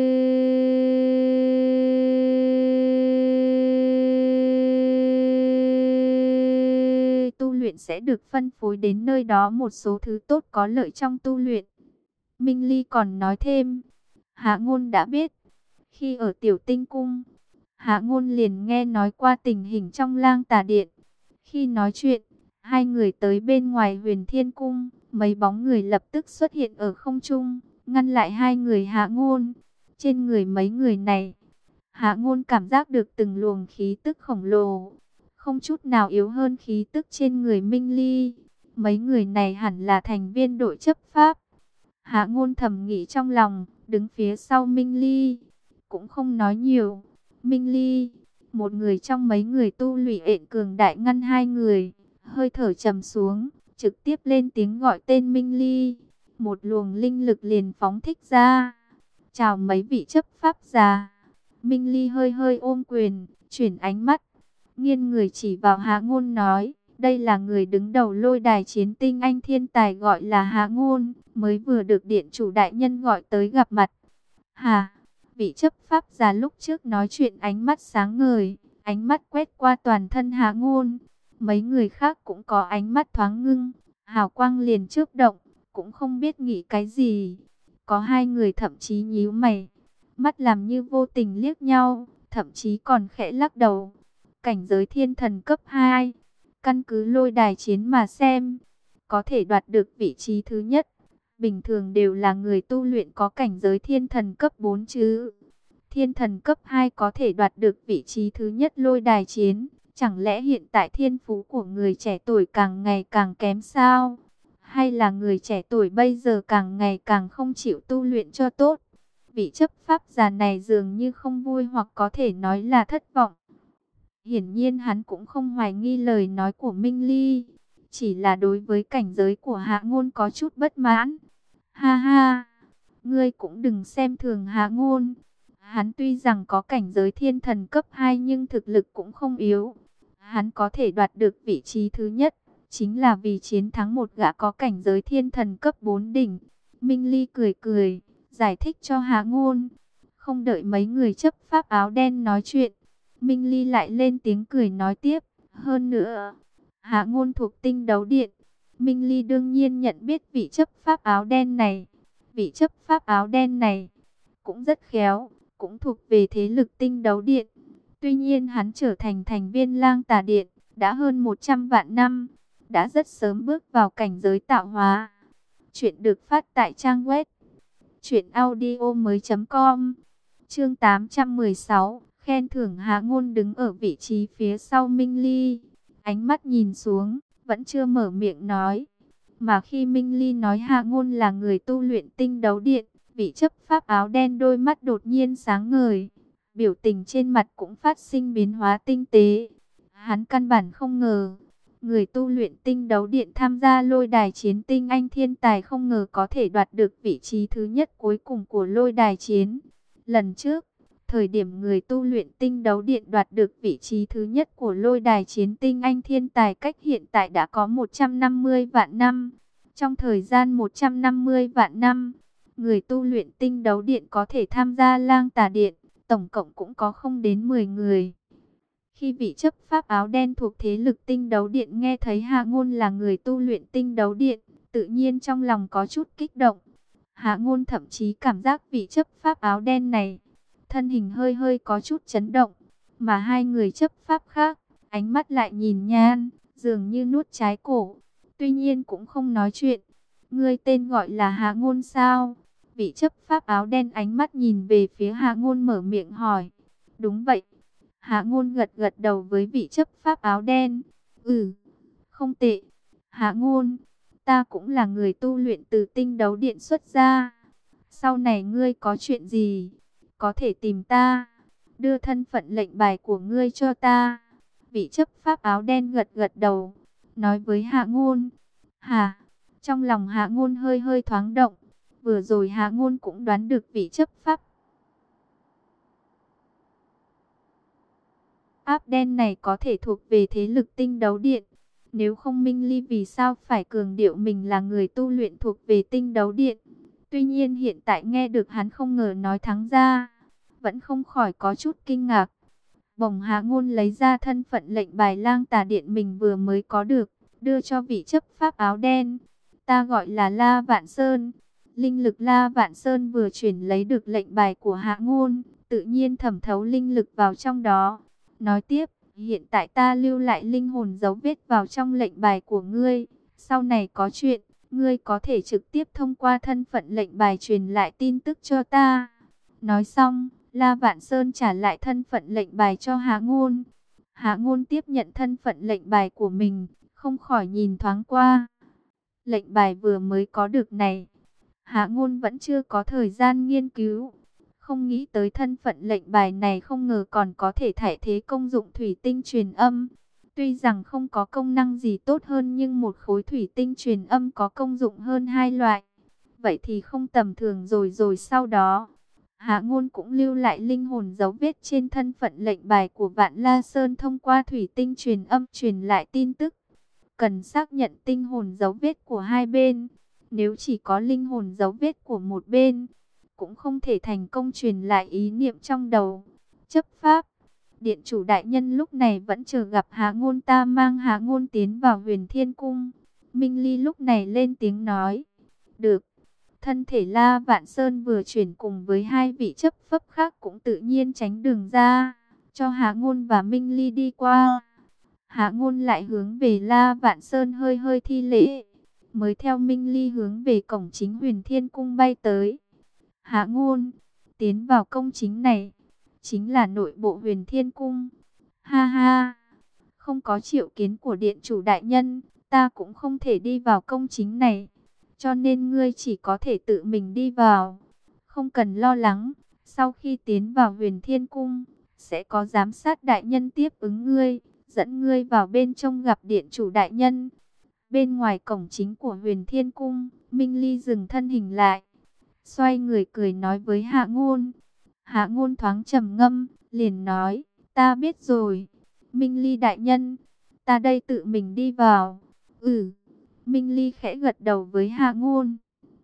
tu luyện sẽ được phân phối đến nơi đó một số thứ tốt có lợi trong tu luyện. Minh Ly còn nói thêm, Hạ Ngôn đã biết, khi ở Tiểu Tinh Cung, Hạ Ngôn liền nghe nói qua tình hình trong Lang Tà Điện. Khi nói chuyện, hai người tới bên ngoài Huyền Thiên Cung, mấy bóng người lập tức xuất hiện ở không trung, ngăn lại hai người Hạ Ngôn. Trên người mấy người này, Hạ Ngôn cảm giác được từng luồng khí tức khổng lồ, không chút nào yếu hơn khí tức trên người Minh Ly. Mấy người này hẳn là thành viên đội chấp pháp. Hạ Ngôn thầm nghĩ trong lòng, đứng phía sau Minh Ly, cũng không nói nhiều. Minh Ly, một người trong mấy người tu luyện cường đại ngăn hai người, hơi thở trầm xuống, trực tiếp lên tiếng gọi tên Minh Ly. Một luồng linh lực liền phóng thích ra. Chào mấy vị chấp pháp già. Minh Ly hơi hơi ôm quyền, chuyển ánh mắt, nghiêng người chỉ vào Hạ Ngôn nói, đây là người đứng đầu Lôi Đài chiến tinh anh thiên tài gọi là Hạ Ngôn, mới vừa được điện chủ đại nhân gọi tới gặp mặt. Hà, vị chấp pháp già lúc trước nói chuyện ánh mắt sáng ngời, ánh mắt quét qua toàn thân Hạ Ngôn. Mấy người khác cũng có ánh mắt thoáng ngưng, hào quang liền chớp động, cũng không biết nghĩ cái gì. Có hai người thậm chí nhíu mày, mắt làm như vô tình liếc nhau, thậm chí còn khẽ lắc đầu. Cảnh giới thiên thần cấp 2, căn cứ Lôi Đài chiến mà xem, có thể đoạt được vị trí thứ nhất, bình thường đều là người tu luyện có cảnh giới thiên thần cấp 4 chứ. Thiên thần cấp 2 có thể đoạt được vị trí thứ nhất Lôi Đài chiến, chẳng lẽ hiện tại thiên phú của người trẻ tuổi càng ngày càng kém sao? Hay là người trẻ tuổi bây giờ càng ngày càng không chịu tu luyện cho tốt? Vị chấp pháp già này dường như không vui, hoặc có thể nói là thất vọng. Hiển nhiên hắn cũng không hoài nghi lời nói của Minh Ly, chỉ là đối với cảnh giới của Hạ Ngôn có chút bất mãn. Ha ha, ngươi cũng đừng xem thường Hạ Ngôn. Hắn tuy rằng có cảnh giới thiên thần cấp 2 nhưng thực lực cũng không yếu. Hắn có thể đoạt được vị trí thứ nhất, chính là vì chiến thắng một gã có cảnh giới thiên thần cấp 4 đỉnh. Minh Ly cười cười, giải thích cho Hạ Ngôn. Không đợi mấy người chấp pháp áo đen nói chuyện, Minh Ly lại lên tiếng cười nói tiếp. Hơn nữa, Hạ Ngôn thuộc tinh đấu điện. Minh Ly đương nhiên nhận biết vị chấp pháp áo đen này. Vị chấp pháp áo đen này cũng rất khéo, cũng thuộc về thế lực tinh đấu điện. Tuy nhiên hắn trở thành thành viên Lang Tà Điện đã hơn 100 vạn năm, đã rất sớm bước vào cảnh giới tạo hóa. Chuyện được phát tại trang web truyệnaudiomoi.com. Chương 816, khen thưởng. Hạ Ngôn đứng ở vị trí phía sau Minh Ly, ánh mắt nhìn xuống, vẫn chưa mở miệng nói. Mà khi Minh Ly nói Hạ Ngôn là người tu luyện tinh đấu điện, vị chấp pháp áo đen đôi mắt đột nhiên sáng ngời, biểu tình trên mặt cũng phát sinh biến hóa tinh tế. Hắn căn bản không ngờ, người tu luyện tinh đấu điện tham gia Lôi Đài chiến tinh anh thiên tài không ngờ có thể đoạt được vị trí thứ nhất cuối cùng của Lôi Đài chiến. Lần trước, thời điểm người tu luyện tinh đấu điện đoạt được vị trí thứ nhất của Lôi Đài chiến tinh anh thiên tài cách hiện tại đã có 150 vạn năm. Trong thời gian 150 vạn năm, người tu luyện tinh đấu điện có thể tham gia Lang Tà Điện, tổng cộng cũng có không đến 10 người. Khi vị chấp pháp áo đen thuộc thế lực tinh đấu điện nghe thấy Hạ Ngôn là người tu luyện tinh đấu điện, tự nhiên trong lòng có chút kích động. Hạ Ngôn thậm chí cảm giác vị chấp pháp áo đen này, thân hình hơi hơi có chút chấn động, mà hai người chấp pháp khác, ánh mắt lại nhìn Nhan, dường như nuốt trái cổ, tuy nhiên cũng không nói chuyện. Ngươi tên gọi là Hạ Ngôn sao? Vị chấp pháp áo đen ánh mắt nhìn về phía Hạ Ngôn mở miệng hỏi. Đúng vậy. Hạ Ngôn gật gật đầu với vị chấp pháp áo đen. Ừ, không tệ. Hạ Ngôn, ta cũng là người tu luyện từ tinh đấu điện xuất ra. Sau này ngươi có chuyện gì, có thể tìm ta. Đưa thân phận lệnh bài của ngươi cho ta. Vị chấp pháp áo đen gật gật đầu, nói với Hạ Ngôn. Hà, trong lòng Hạ Ngôn hơi hơi thoáng động. Vừa rồi Hạ Ngôn cũng đoán được vị chấp pháp áp đen này có thể thuộc về thế lực tinh đấu điện. Nếu không Minh Ly vì sao phải cường điệu mình là người tu luyện thuộc về tinh đấu điện. Tuy nhiên hiện tại nghe được hắn không ngờ nói thắng ra, vẫn không khỏi có chút kinh ngạc. Bỗng Hạ Ngôn lấy ra thân phận lệnh bài Lang Tà Điện mình vừa mới có được, đưa cho vị chấp pháp áo đen. Ta gọi là La Vạn Sơn. Linh lực La Vạn Sơn vừa chuyển lấy được lệnh bài của Hạ Ngôn, tự nhiên thẩm thấu linh lực vào trong đó. Nói tiếp, hiện tại ta lưu lại linh hồn dấu vết vào trong lệnh bài của ngươi. Sau này có chuyện, ngươi có thể trực tiếp thông qua thân phận lệnh bài truyền lại tin tức cho ta. Nói xong, La Vạn Sơn trả lại thân phận lệnh bài cho Hạ Ngôn. Hạ Ngôn tiếp nhận thân phận lệnh bài của mình, không khỏi nhìn thoáng qua. Lệnh bài vừa mới có được này, Hạ Ngôn vẫn chưa có thời gian nghiên cứu. Không nghĩ tới thân phận lệnh bài này không ngờ còn có thể thay thế công dụng thủy tinh truyền âm. Tuy rằng không có công năng gì tốt hơn nhưng một khối thủy tinh truyền âm có công dụng hơn hai loại. Vậy thì không tầm thường rồi sau đó, Hạ Ngôn cũng lưu lại linh hồn dấu vết trên thân phận lệnh bài của Vạn La Sơn thông qua thủy tinh truyền âm truyền lại tin tức. Cần xác nhận tinh hồn dấu vết của hai bên. Nếu chỉ có linh hồn dấu vết của một bên, cũng không thể thành công truyền lại ý niệm trong đầu. Chấp pháp. Điện chủ đại nhân lúc này vẫn chờ gặp Hạ Ngôn, ta mang Hạ Ngôn tiến vào Huyền Thiên Cung. Minh Ly lúc này lên tiếng nói. Được. Thân thể La Vạn Sơn vừa chuyển cùng với hai vị chấp pháp khác cũng tự nhiên tránh đường ra, cho Hạ Ngôn và Minh Ly đi qua. Hạ Ngôn lại hướng về La Vạn Sơn hơi hơi thi lễ, mới theo Minh Ly hướng về cổng chính Huyền Thiên Cung bay tới. Hạ Ngôn, tiến vào công chính này, chính là nội bộ Huyền Thiên Cung. Ha ha, không có triệu kiến của điện chủ đại nhân, ta cũng không thể đi vào công chính này. Cho nên ngươi chỉ có thể tự mình đi vào. Không cần lo lắng, sau khi tiến vào Huyền Thiên Cung, sẽ có giám sát đại nhân tiếp ứng ngươi, dẫn ngươi vào bên trong gặp điện chủ đại nhân. Bên ngoài cổng chính của Huyền Thiên Cung, Minh Ly dừng thân hình lại, xoay người cười nói với Hạ Ngôn. Hạ Ngôn thoáng trầm ngâm, liền nói, ta biết rồi. Minh Ly đại nhân, ta đây tự mình đi vào. Minh Ly khẽ gật đầu với Hạ Ngôn.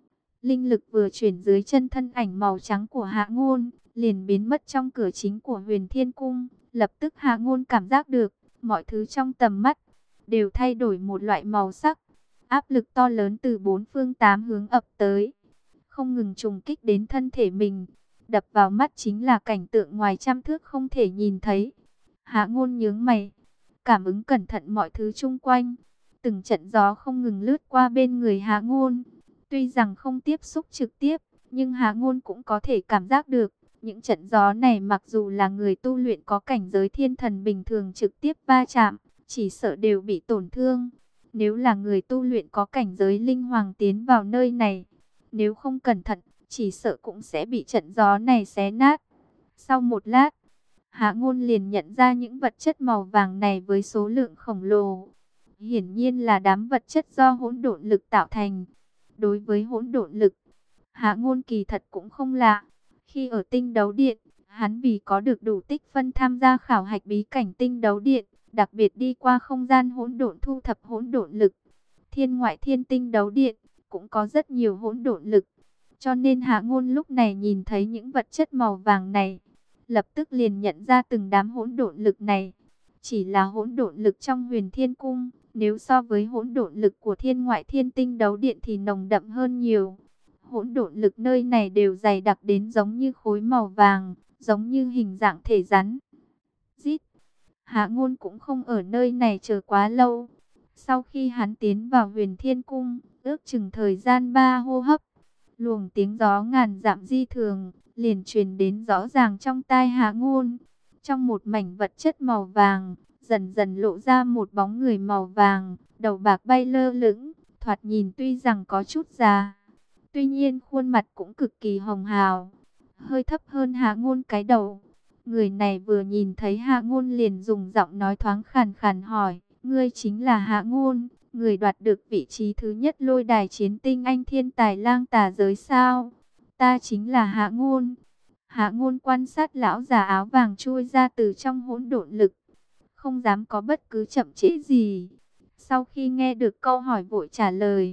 Linh lực vừa chuyển dưới chân thân ảnh màu trắng của Hạ Ngôn, liền biến mất trong cửa chính của Huyền Thiên Cung. Lập tức Hạ Ngôn cảm giác được, mọi thứ trong tầm mắt đều thay đổi một loại màu sắc. Áp lực to lớn từ bốn phương tám hướng ập tới, không ngừng trùng kích đến thân thể mình. Đập vào mắt chính là cảnh tượng ngoài trăm thước không thể nhìn thấy. Hạ Ngôn nhướng mày, cảm ứng cẩn thận mọi thứ chung quanh. Từng trận gió không ngừng lướt qua bên người Hạ Ngôn. Tuy rằng không tiếp xúc trực tiếp, nhưng Hạ Ngôn cũng có thể cảm giác được. Những trận gió này mặc dù là người tu luyện có cảnh giới thiên thần bình thường trực tiếp va chạm, chỉ sợ đều bị tổn thương. Nếu là người tu luyện có cảnh giới linh hoàng tiến vào nơi này, nếu không cẩn thận, chỉ sợ cũng sẽ bị trận gió này xé nát. Sau một lát, Hạ Ngôn liền nhận ra những vật chất màu vàng này với số lượng khổng lồ. Hiển nhiên là đám vật chất do hỗn độn lực tạo thành. Đối với hỗn độn lực, Hạ Ngôn kỳ thật cũng không lạ. Khi ở Tinh Đấu Điện, hắn vì có được đủ tích phân tham gia khảo hạch bí cảnh Tinh Đấu Điện, đặc biệt đi qua không gian hỗn độn thu thập hỗn độn lực. Thiên Ngoại Thiên Tinh Đấu Điện cũng có rất nhiều hỗn độn lực. Cho nên Hạ Ngôn lúc này nhìn thấy những vật chất màu vàng này, lập tức liền nhận ra từng đám hỗn độn lực này chỉ là hỗn độn lực trong Huyền Thiên Cung. Nếu so với hỗn độn lực của Thiên Ngoại Thiên Tinh Đấu Điện thì nồng đậm hơn nhiều. Hỗn độn lực nơi này đều dày đặc đến giống như khối màu vàng, giống như hình dạng thể rắn. Rít. Hạ Ngôn cũng không ở nơi này chờ quá lâu. Sau khi hắn tiến vào Huyền Thiên Cung, ước chừng thời gian 3 hô hấp, luồng tiếng gió ngàn dặm di thường liền truyền đến rõ ràng trong tai Hạ Ngôn. Trong một mảnh vật chất màu vàng, dần dần lộ ra một bóng người màu vàng, đầu bạc bay lơ lửng, thoạt nhìn tuy rằng có chút già, tuy nhiên khuôn mặt cũng cực kỳ hồng hào, hơi thấp hơn Hạ Ngôn cái đầu. Người này vừa nhìn thấy Hạ Ngôn liền dùng giọng nói thoáng khàn khàn hỏi, ngươi chính là Hạ Ngôn, người đoạt được vị trí thứ nhất lôi đài chiến tinh anh thiên tài lang tà giới sao? Ta chính là Hạ Ngôn. Hạ Ngôn quan sát lão già áo vàng chui ra từ trong hỗn độn lực, không dám có bất cứ chậm trễ gì. Sau khi nghe được câu hỏi vội trả lời,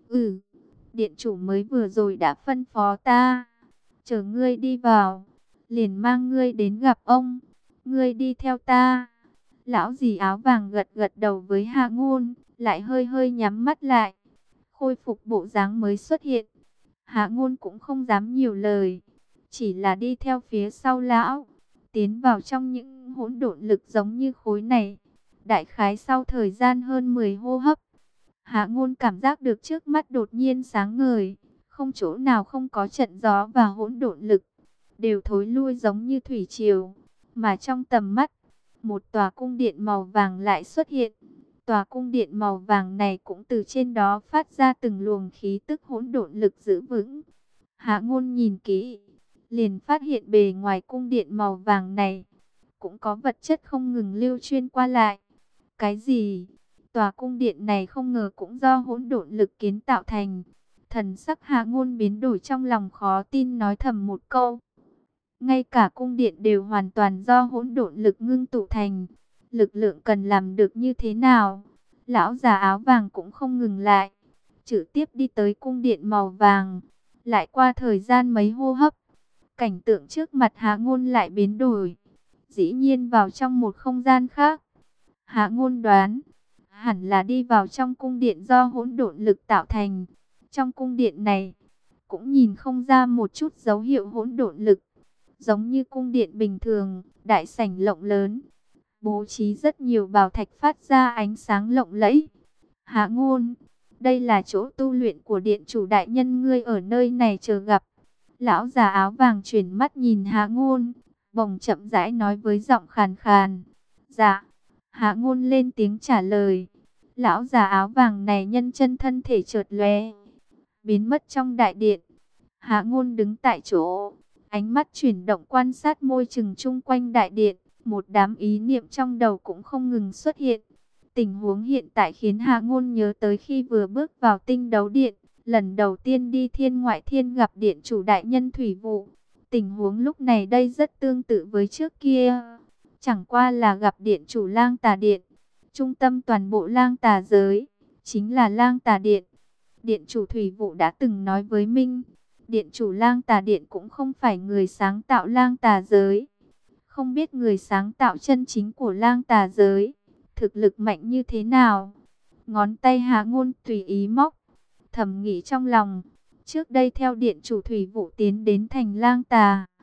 điện chủ mới vừa rồi đã phân phó ta, chờ ngươi đi vào, liền mang ngươi đến gặp ông, ngươi đi theo ta. Lão dì áo vàng gật gật đầu với Hạ Ngôn, lại hơi hơi nhắm mắt lại, khôi phục bộ dáng mới xuất hiện. Hạ Ngôn cũng không dám nhiều lời, chỉ là đi theo phía sau lão, tiến vào trong những hỗn độn lực giống như khối này. Đại khái sau thời gian hơn 10 hô hấp, Hạ Ngôn cảm giác được trước mắt đột nhiên sáng ngời, không chỗ nào không có trận gió và hỗn độn lực, đều thối lui giống như thủy triều. Mà trong tầm mắt, một tòa cung điện màu vàng lại xuất hiện. Tòa cung điện màu vàng này cũng từ trên đó phát ra từng luồng khí tức hỗn độn lực giữ vững. Hạ Ngôn nhìn kỹ, liền phát hiện bề ngoài cung điện màu vàng này cũng có vật chất không ngừng lưu chuyên qua lại. Cái gì? Tòa cung điện này không ngờ cũng do hỗn độn lực kiến tạo thành. Thần sắc Hạ Ngôn biến đổi, trong lòng khó tin nói thầm một câu. Ngay cả cung điện đều hoàn toàn do hỗn độn lực ngưng tụ thành. Lực lượng cần làm được như thế nào? Lão già áo vàng cũng không ngừng lại, trực tiếp đi tới cung điện màu vàng. Lại qua thời gian mấy hô hấp, cảnh tượng trước mặt Hạ Ngôn lại biến đổi. Dĩ nhiên vào trong một không gian khác. Hạ Ngôn đoán, hẳn là đi vào trong cung điện do hỗn độn lực tạo thành. Trong cung điện này, cũng nhìn không ra một chút dấu hiệu hỗn độn lực. Giống như cung điện bình thường, đại sảnh rộng lớn, bố trí rất nhiều bảo thạch phát ra ánh sáng lộng lẫy. Hạ Ngôn, đây là chỗ tu luyện của điện chủ đại nhân, ngươi ở nơi này chờ gặp. Lão già áo vàng chuyển mắt nhìn Hạ Ngôn, bỗng chậm rãi nói với giọng khàn khàn. Dạ. Hạ Ngôn lên tiếng trả lời. Lão già áo vàng này nhân chân thân thể chợt lóe, biến mất trong đại điện. Hạ Ngôn đứng tại chỗ, ánh mắt chuyển động quan sát môi trường chung quanh đại điện. Một đám ý niệm trong đầu cũng không ngừng xuất hiện. Tình huống hiện tại khiến Hạ Ngôn nhớ tới khi vừa bước vào tinh đấu điện, lần đầu tiên đi thiên ngoại thiên gặp điện chủ đại nhân Thủy Vụ. Tình huống lúc này đây rất tương tự với trước kia. Chẳng qua là gặp điện chủ Lang Tà Điện, trung tâm toàn bộ Lang Tà giới, chính là Lang Tà Điện. Điện chủ Thủy Vụ đã từng nói với Minh, điện chủ Lang Tà Điện cũng không phải người sáng tạo Lang Tà giới. Không biết người sáng tạo chân chính của Lang Tà giới thực lực mạnh như thế nào. Ngón tay Hạ Ngôn tùy ý móc, thầm nghĩ trong lòng. Trước đây theo điện chủ Thủy Vụ tiến đến thành Lang Tà,